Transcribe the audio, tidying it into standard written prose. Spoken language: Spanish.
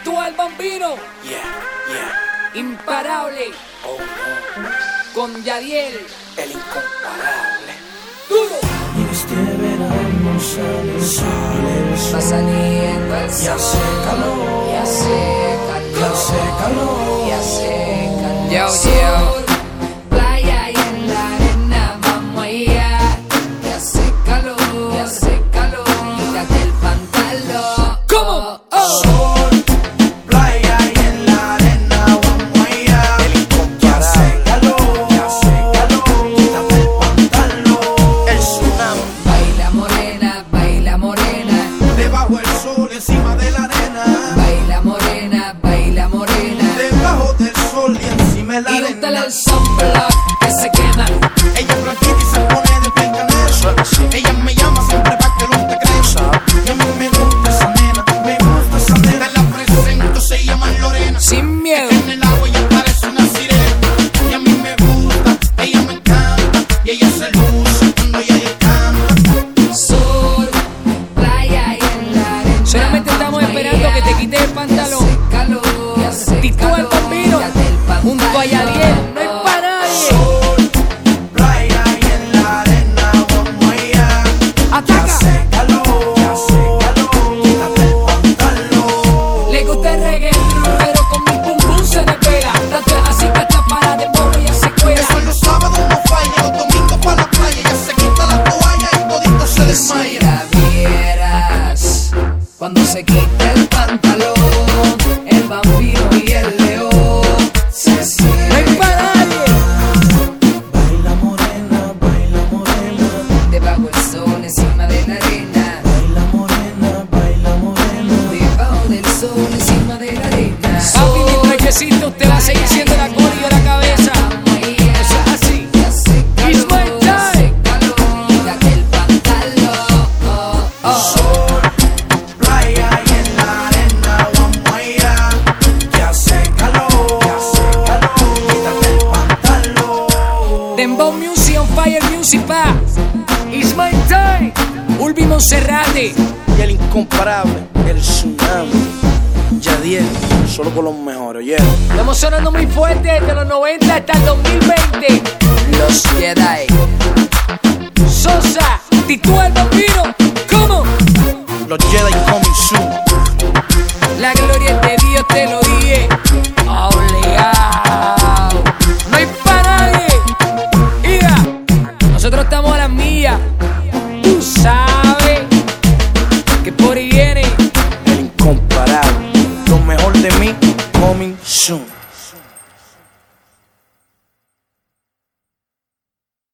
Tito el Bambino. Imparable. Oh no. Con Yadiel. El incomparable. Duro. Y este verano sale el sol. Va saliendo el sol. Y hace calor. Y hace calor. Y hace calor. Y hace calor. Playa y en la arena vamos allá. Y hace calor. Y hace calor. Quítate el pantalón. ¿Cómo? Sol, playa y en la arena vamos allá. El incomparable. Y hace calor. Quítate el pantalón. El tsunami. Baila morena, baila morena. Debajo el sol, encima de la arena. Baila morena, baila morena. Debajo del sol y encima de la Y arena. úntale el sunblock que se quema. Ella es blanquita y se pone de peincanero. Ella me llama siempre pa' que no te creas. Y a mí me gusta esa nena, me gusta esa nena. Te la presento, se llama Lorena. Sin miedo. En el agua ella parece una sirena. Y a mí me gusta, ella me encanta. Y ella se luce cuando ella canta. Sol, playa y en la arena. Solamente estamos esperando que te quites el pantalón. Hace calor, hace Tito el calor. Bambino, Quítate el pantalón. junto a Yadiel, no hay pa' nadie. Sol, playa y en la arena vamos allá. ¡Ataca! Hace calor, quítate el pantalón. Le gusta el reggaetón, pero con mi pum pum se le pega. Tanto es así que está para de morro y se cuela. Eso los sábados no falla, los domingos pa' la playa. Ella se quita la toalla y todito se Si desmaya. la vieras cuando se quita el pantalón, el vampiro y el león se No hay sienten pa' nadie. Baila morena, debajo del sol, encima de la arena. baila morena. Debajo del sol, encima de la arena. Papi, mientras que existe, usted va a seguir siendo la coreo de la cabeza. Eso es así. It's my time. Quítate el pantalón. Sol, playa y en la arena vamos allá. Que hace calor, quítate el pantalón. Dembow Music on Fire Music pa. It's my time. Ulvi Monserrate. Y el incomparable. El tsunami. Yadiel. Solo con los mejores, ¿oyeron? Estamos sonando muy fuerte desde los 90 hasta el 2020. Los Jedi. Sosa, Tito el Bambino. ¿Cómo? Los Jedi coming soon. La gloria es de Dios, te lo dije. Obligado. No hay pa' nadie. Mira, nosotros estamos a las millas. Tú sabes que por ahí viene. El incomparable. Lo mejor de mí coming soon.